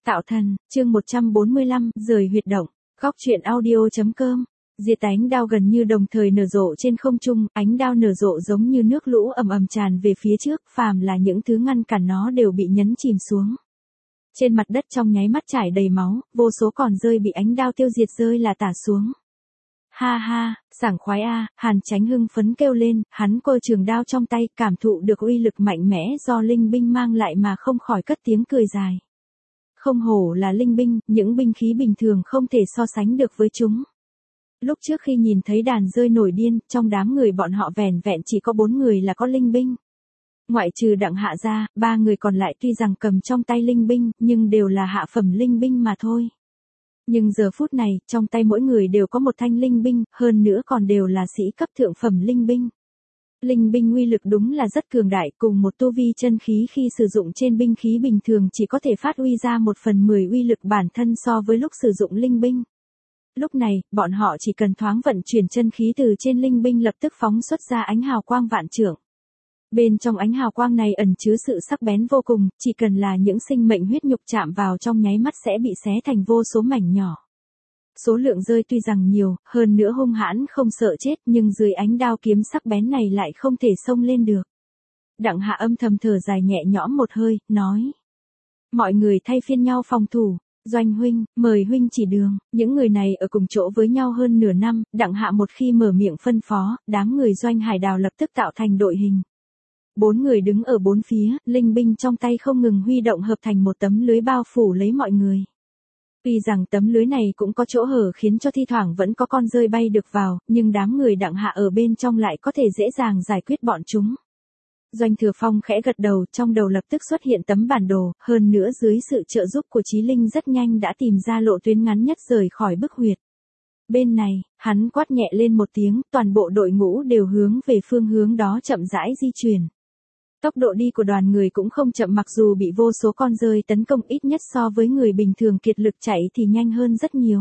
Tạo thần, chương 145, rời huyệt động. Góc truyện audio.com. Diệt ánh đao gần như đồng thời nở rộ trên không trung, ánh đao nở rộ giống như nước lũ ầm ầm tràn về phía trước, phàm là những thứ ngăn cản nó đều bị nhấn chìm xuống. Trên mặt đất trong nháy mắt trải đầy máu, vô số còn rơi bị ánh đao tiêu diệt rơi là tả xuống. Ha ha, sảng khoái a, Hàn Chánh hưng phấn kêu lên, hắn coi trường đao trong tay, cảm thụ được uy lực mạnh mẽ do linh binh mang lại mà không khỏi cất tiếng cười dài. Không hổ là linh binh, những binh khí bình thường không thể so sánh được với chúng. Lúc trước khi nhìn thấy đàn rơi nổi điên, trong đám người bọn họ vẻn vẹn chỉ có 4 người là có linh binh. Ngoại trừ Đặng Hạ ra, 3 người còn lại tuy rằng cầm trong tay linh binh, nhưng đều là hạ phẩm linh binh mà thôi. Nhưng giờ phút này, trong tay mỗi người đều có một thanh linh binh, hơn nữa còn đều là sĩ cấp thượng phẩm linh binh. Linh binh uy lực đúng là rất cường đại, cùng một tu vi chân khí khi sử dụng trên binh khí bình thường chỉ có thể phát huy ra 1/10 uy lực bản thân so với lúc sử dụng linh binh. Lúc này, bọn họ chỉ cần thoáng vận chuyển chân khí từ trên linh binh lập tức phóng xuất ra ánh hào quang vạn trượng. Bên trong ánh hào quang này ẩn chứa sự sắc bén vô cùng, chỉ cần là những sinh mệnh huyết nhục chạm vào trong nháy mắt sẽ bị xé thành vô số mảnh nhỏ. Số lượng rơi tuy rằng nhiều, hơn nữa hung hãn không sợ chết, nhưng dưới ánh đao kiếm sắc bén này lại không thể xông lên được. Đặng Hạ âm thầm thở dài nhẹ nhõm một hơi, nói. Mọi người thay phiên nhau phòng thủ. Doanh huynh, mời huynh chỉ đường. Những người này ở cùng chỗ với nhau hơn nửa năm, Đặng Hạ một khi mở miệng phân phó, đám người Doanh Hải Đào lập tức tạo thành đội hình. 4 người đứng ở bốn phía, linh binh trong tay không ngừng huy động hợp thành một tấm lưới bao phủ lấy mọi người. Tuy rằng tấm lưới này cũng có chỗ hở khiến cho thi thoảng vẫn có con rơi bay được vào, nhưng đám người Đặng Hạ ở bên trong lại có thể dễ dàng giải quyết bọn chúng. Doanh Thừa Phong khẽ gật đầu, trong đầu lập tức xuất hiện tấm bản đồ, hơn nữa dưới sự trợ giúp của Chí Linh rất nhanh đã tìm ra lộ tuyến ngắn nhất rời khỏi bức huyệt. Bên này, hắn quát nhẹ lên một tiếng, toàn bộ đội ngũ đều hướng về phương hướng đó chậm rãi di chuyển. Tốc độ đi của đoàn người cũng không chậm, mặc dù bị vô số con rơi tấn công, ít nhất so với người bình thường kiệt lực chạy thì nhanh hơn rất nhiều.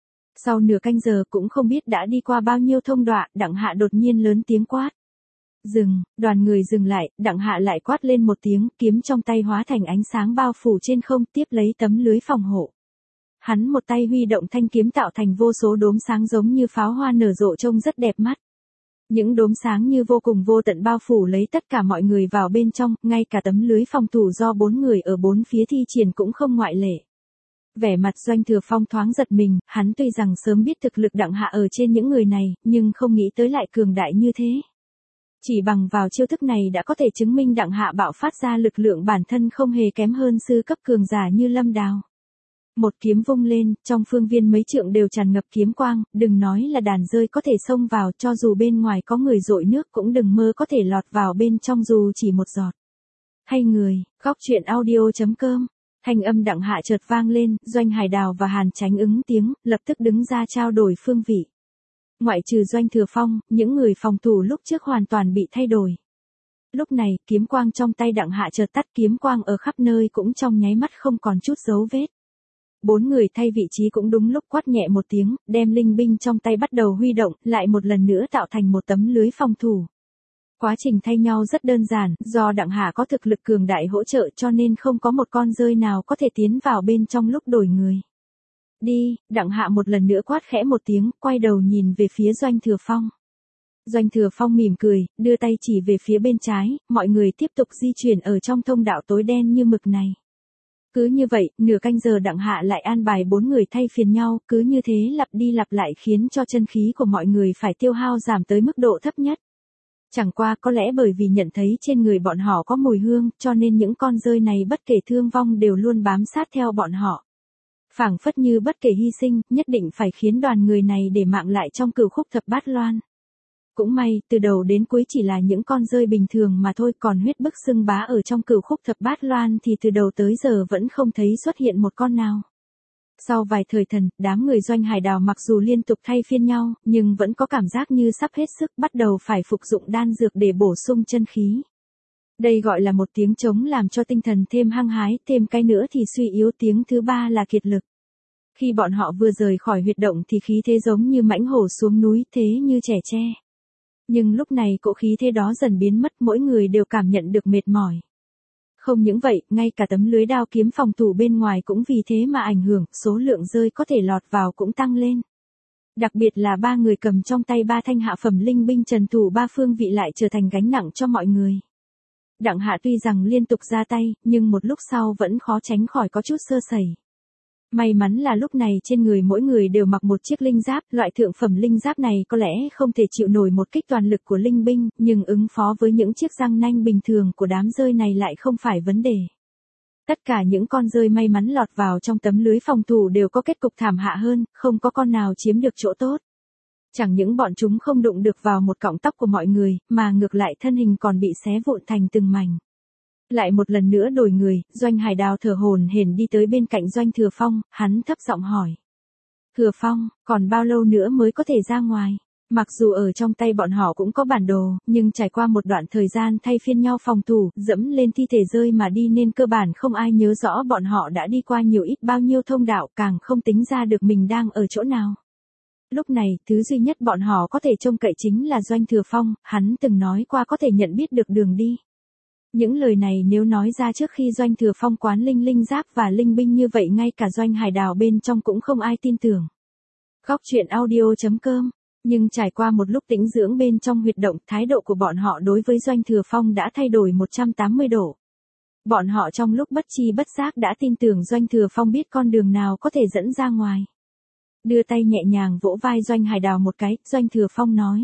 Sau nửa canh giờ cũng không biết đã đi qua bao nhiêu thông đoạn, Đặng Hạ đột nhiên lớn tiếng quát. Dừng, đoàn người dừng lại, Đặng Hạ lại quát lên một tiếng, kiếm trong tay hóa thành ánh sáng bao phủ trên không, tiếp lấy tấm lưới phòng hộ. Hắn một tay huy động thanh kiếm tạo thành vô số đốm sáng giống như pháo hoa nở rộ trông rất đẹp mắt. Những đốm sáng như vô cùng vô tận bao phủ lấy tất cả mọi người vào bên trong, ngay cả tấm lưới phòng thủ do 4 người ở bốn phía thi triển cũng không ngoại lệ. Vẻ mặt Doanh Thừa Phong thoáng giật mình, hắn tuy rằng sớm biết thực lực Đặng Hạ ở trên những người này, nhưng không nghĩ tới lại cường đại như thế. Chỉ bằng vào chiêu thức này đã có thể chứng minh Đặng Hạ bạo phát ra lực lượng bản thân không hề kém hơn sư cấp cường giả như Lâm Đào. Một kiếm vung lên, trong phương viên mấy trượng đều tràn ngập kiếm quang, đừng nói là đàn rơi có thể xông vào, cho dù bên ngoài có người dội nước cũng đừng mơ có thể lọt vào bên trong dù chỉ một giọt. Hay người, góc truyện audio.com. Thanh âm Đặng Hạ chợt vang lên, Doanh Hải Đào và Hàn Chánh ứng tiếng, lập tức đứng ra trao đổi phương vị. Ngoại trừ Doanh Thừa Phong, những người phòng thủ lúc trước hoàn toàn bị thay đổi. Lúc này, kiếm quang trong tay Đặng Hạ chợt tắt, kiếm quang ở khắp nơi cũng trong nháy mắt không còn chút dấu vết. 4 người thay vị trí cũng đúng lúc quát nhẹ một tiếng, đem linh binh trong tay bắt đầu huy động, lại một lần nữa tạo thành một tấm lưới phòng thủ. Quá trình thay nhau rất đơn giản, do Đặng Hạ có thực lực cường đại hỗ trợ cho nên không có một con rơi nào có thể tiến vào bên trong lúc đổi người. Đi, Đặng Hạ một lần nữa quát khẽ một tiếng, quay đầu nhìn về phía Doanh Thừa Phong. Doanh Thừa Phong mỉm cười, đưa tay chỉ về phía bên trái, mọi người tiếp tục di chuyển ở trong thông đạo tối đen như mực này. Cứ như vậy, nửa canh giờ Đặng Hạ lại an bài 4 người thay phiên nhau, cứ như thế lặp đi lặp lại khiến cho chân khí của mọi người phải tiêu hao giảm tới mức độ thấp nhất. Chẳng qua có lẽ bởi vì nhận thấy trên người bọn họ có mùi hương, cho nên những con rơi này bất kể thương vong đều luôn bám sát theo bọn họ. Phảng phất như bất kể hy sinh, nhất định phải khiến đoàn người này để mạng lại trong cửu khúc thập bát loan. Cũng may, từ đầu đến cuối chỉ là những con rơi bình thường mà thôi, còn huyết bức xưng bá ở trong cửu khúc thập bát loan thì từ đầu tới giờ vẫn không thấy xuất hiện một con nào. Sau vài thời thần, đám người Doanh Hải Đào mặc dù liên tục thay phiên nhau, nhưng vẫn có cảm giác như sắp hết sức, bắt đầu phải phục dụng đan dược để bổ sung chân khí. Đây gọi là một tiếng trống làm cho tinh thần thêm hăng hái, thêm cái nữa thì suy yếu, tiếng thứ ba là kiệt lực. Khi bọn họ vừa rời khỏi huyệt động thì khí thế giống như mãnh hổ xuống núi, thế như trẻ tre. Nhưng lúc này cỗ khí thế đó dần biến mất, mỗi người đều cảm nhận được mệt mỏi. Không những vậy, ngay cả tấm lưới đao kiếm phòng thủ bên ngoài cũng vì thế mà ảnh hưởng, số lượng rơi có thể lọt vào cũng tăng lên. Đặc biệt là 3 người cầm trong tay 3 thanh hạ phẩm linh binh trần thủ 3 phương vị lại trở thành gánh nặng cho mọi người. Đặng Hạ tuy rằng liên tục ra tay, nhưng một lúc sau vẫn khó tránh khỏi có chút sơ sẩy. May mắn là lúc này trên người mỗi người đều mặc một chiếc linh giáp, loại thượng phẩm linh giáp này có lẽ không thể chịu nổi một kích toàn lực của linh binh, nhưng ứng phó với những chiếc răng nanh bình thường của đám rơi này lại không phải vấn đề. Tất cả những con rơi may mắn lọt vào trong tấm lưới phòng thủ đều có kết cục thảm hạ hơn, không có con nào chiếm được chỗ tốt. Chẳng những bọn chúng không đụng được vào một cọng tóc của mọi người, mà ngược lại thân hình còn bị xé vụn thành từng mảnh. Lại một lần nữa đổi người, Doanh Hải Đào thở hổn hển đi tới bên cạnh Doanh Thừa Phong, hắn thấp giọng hỏi. Thừa Phong, còn bao lâu nữa mới có thể ra ngoài? Mặc dù ở trong tay bọn họ cũng có bản đồ, nhưng trải qua một đoạn thời gian thay phiên nhau phòng thủ, dẫm lên thi thể rơi mà đi nên cơ bản không ai nhớ rõ bọn họ đã đi qua nhiều ít bao nhiêu thông đạo, càng không tính ra được mình đang ở chỗ nào. Lúc này, thứ duy nhất bọn họ có thể trông cậy chính là Doanh Thừa Phong, hắn từng nói qua có thể nhận biết được đường đi. Những lời này nếu nói ra trước khi Doanh Thừa Phong quán linh giáp và linh binh như vậy ngay cả Doanh Hải Đào bên trong cũng không ai tin tưởng. Góc truyện audio.com. Nhưng trải qua một lúc tĩnh dưỡng bên trong huyệt động, thái độ của bọn họ đối với Doanh Thừa Phong đã thay đổi 180 độ. Bọn họ trong lúc bất chi bất giác đã tin tưởng Doanh Thừa Phong biết con đường nào có thể dẫn ra ngoài. Đưa tay nhẹ nhàng vỗ vai Doanh Hải Đào một cái, Doanh Thừa Phong nói.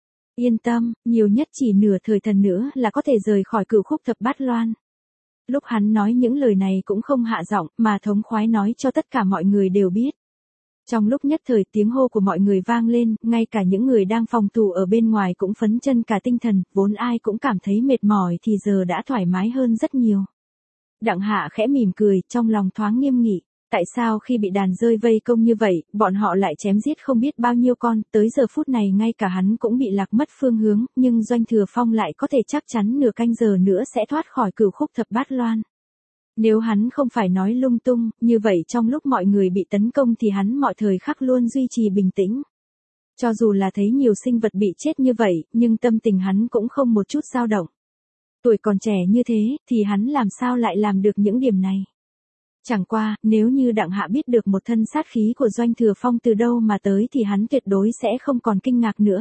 Yên tâm, nhiều nhất chỉ nửa thời thần nữa là có thể rời khỏi Cửu Khúc Thập Bát Loan. Lúc hắn nói những lời này cũng không hạ giọng, mà thống khoái nói cho tất cả mọi người đều biết. Trong lúc nhất thời tiếng hô của mọi người vang lên, ngay cả những người đang phòng thủ ở bên ngoài cũng phấn chân cả tinh thần, vốn ai cũng cảm thấy mệt mỏi thì giờ đã thoải mái hơn rất nhiều. Đặng Hạ khẽ mỉm cười, trong lòng thoáng nghiêm nghị. Tại sao khi bị đàn rơi vây công như vậy, bọn họ lại chém giết không biết bao nhiêu con, tới giờ phút này ngay cả hắn cũng bị lạc mất phương hướng, nhưng Doanh Thừa Phong lại có thể chắc chắn nửa canh giờ nữa sẽ thoát khỏi Cửu Khúc Thập Bát Loan. Nếu hắn không phải nói lung tung, như vậy trong lúc mọi người bị tấn công thì hắn mọi thời khắc luôn duy trì bình tĩnh. Cho dù là thấy nhiều sinh vật bị chết như vậy, nhưng tâm tình hắn cũng không một chút dao động. Tuổi còn trẻ như thế, thì hắn làm sao lại làm được những điểm này? Chẳng qua, nếu như Đặng Hạ biết được một thân sát khí của Doanh Thừa Phong từ đâu mà tới thì hắn tuyệt đối sẽ không còn kinh ngạc nữa.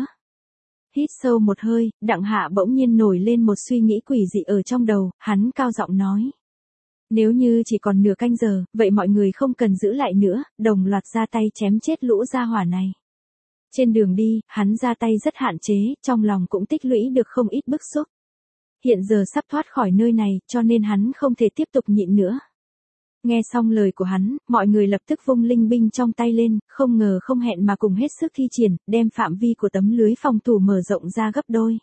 Hít sâu một hơi, Đặng Hạ bỗng nhiên nổi lên một suy nghĩ quỷ dị ở trong đầu, hắn cao giọng nói. Nếu như chỉ còn nửa canh giờ, vậy mọi người không cần giữ lại nữa, đồng loạt ra tay chém chết lũ gia hỏa này. Trên đường đi, hắn ra tay rất hạn chế, trong lòng cũng tích lũy được không ít bức xúc. Hiện giờ sắp thoát khỏi nơi này, cho nên hắn không thể tiếp tục nhịn nữa. Nghe xong lời của hắn, mọi người lập tức vung linh binh trong tay lên, không ngờ không hẹn mà cùng hết sức thi triển, đem phạm vi của tấm lưới phòng thủ mở rộng ra gấp đôi.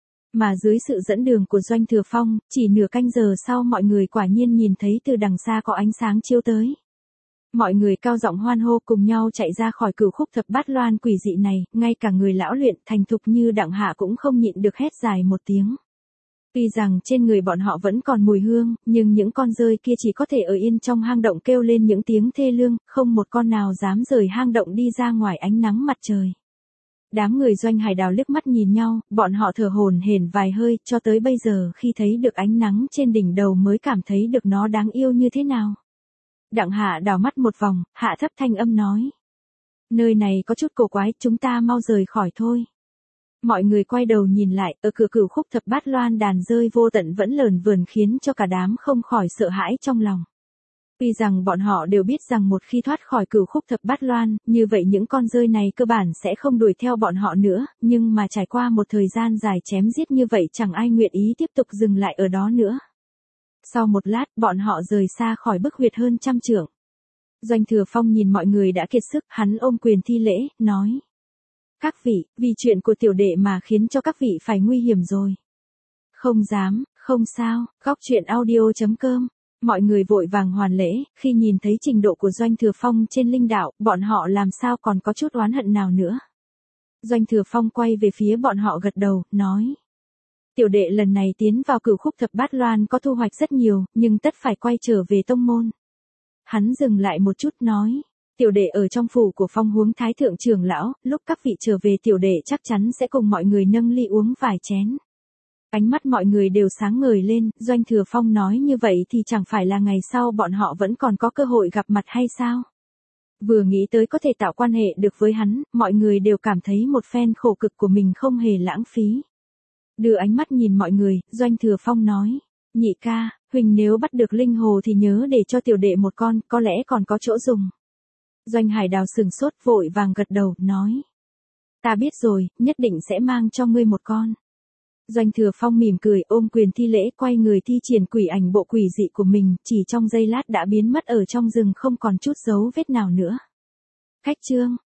Mà dưới sự dẫn đường của Doanh Thừa Phong, chỉ nửa canh giờ sau mọi người quả nhiên nhìn thấy từ đằng xa có ánh sáng chiếu tới. Mọi người cao giọng hoan hô cùng nhau chạy ra khỏi Cửu Khúc Thập Bát Loan quỷ dị này, ngay cả người lão luyện thành thục như Đặng Hạ cũng không nhịn được hét dài một tiếng. Tuy rằng trên người bọn họ vẫn còn mùi hương, nhưng những con rơi kia chỉ có thể ở yên trong hang động kêu lên những tiếng thê lương, không một con nào dám rời hang động đi ra ngoài ánh nắng mặt trời. Đám người Doanh Hải Đào liếc mắt nhìn nhau, bọn họ thở hổn hển vài hơi, cho tới bây giờ khi thấy được ánh nắng trên đỉnh đầu mới cảm thấy được nó đáng yêu như thế nào. Đặng Hạ đảo mắt một vòng, hạ thấp thanh âm nói. Nơi này có chút cổ quái, chúng ta mau rời khỏi thôi. Mọi người quay đầu nhìn lại, ở cửa Cửu Khúc Thập Bát Loan đàn rơi vô tận vẫn lởn vởn khiến cho cả đám không khỏi sợ hãi trong lòng. Tuy rằng bọn họ đều biết rằng một khi thoát khỏi Cửu Khúc Thập Bát Loan, như vậy những con rơi này cơ bản sẽ không đuổi theo bọn họ nữa, nhưng mà trải qua một thời gian dài chém giết như vậy chẳng ai nguyện ý tiếp tục dừng lại ở đó nữa. Sau một lát, bọn họ rời xa khỏi bức huyệt hơn 100 trượng. Doanh Thừa Phong nhìn mọi người đã kiệt sức, hắn ôm quyền thi lễ, nói. Các vị, vì chuyện của tiểu đệ mà khiến cho các vị phải nguy hiểm rồi. Không dám, không sao, góc truyện audio.com. Mọi người vội vàng hoàn lễ, khi nhìn thấy trình độ của Doanh Thừa Phong trên linh đạo, bọn họ làm sao còn có chút oán hận nào nữa. Doanh Thừa Phong quay về phía bọn họ gật đầu, nói. Tiểu đệ lần này tiến vào Cửu Khúc Thập Bát Loan có thu hoạch rất nhiều, nhưng tất phải quay trở về tông môn. Hắn dừng lại một chút nói. Tiểu đệ ở trong phủ của Phong Huống Thái Thượng trưởng lão, lúc các vị trở về tiểu đệ chắc chắn sẽ cùng mọi người nâng ly uống vài chén. Ánh mắt mọi người đều sáng ngời lên, Doanh Thừa Phong nói như vậy thì chẳng phải là ngày sau bọn họ vẫn còn có cơ hội gặp mặt hay sao? Vừa nghĩ tới có thể tạo quan hệ được với hắn, mọi người đều cảm thấy một phen khổ cực của mình không hề lãng phí. Đưa ánh mắt nhìn mọi người, Doanh Thừa Phong nói, nhị ca, huynh nếu bắt được linh hồ thì nhớ để cho tiểu đệ một con, có lẽ còn có chỗ dùng. Doanh Hải Đào sừng sốt vội vàng gật đầu, nói. Ta biết rồi, nhất định sẽ mang cho ngươi một con. Doanh Thừa Phong mỉm cười ôm quyền thi lễ quay người thi triển quỷ ảnh bộ quỷ dị của mình, chỉ trong giây lát đã biến mất ở trong rừng không còn chút dấu vết nào nữa. Khách trương.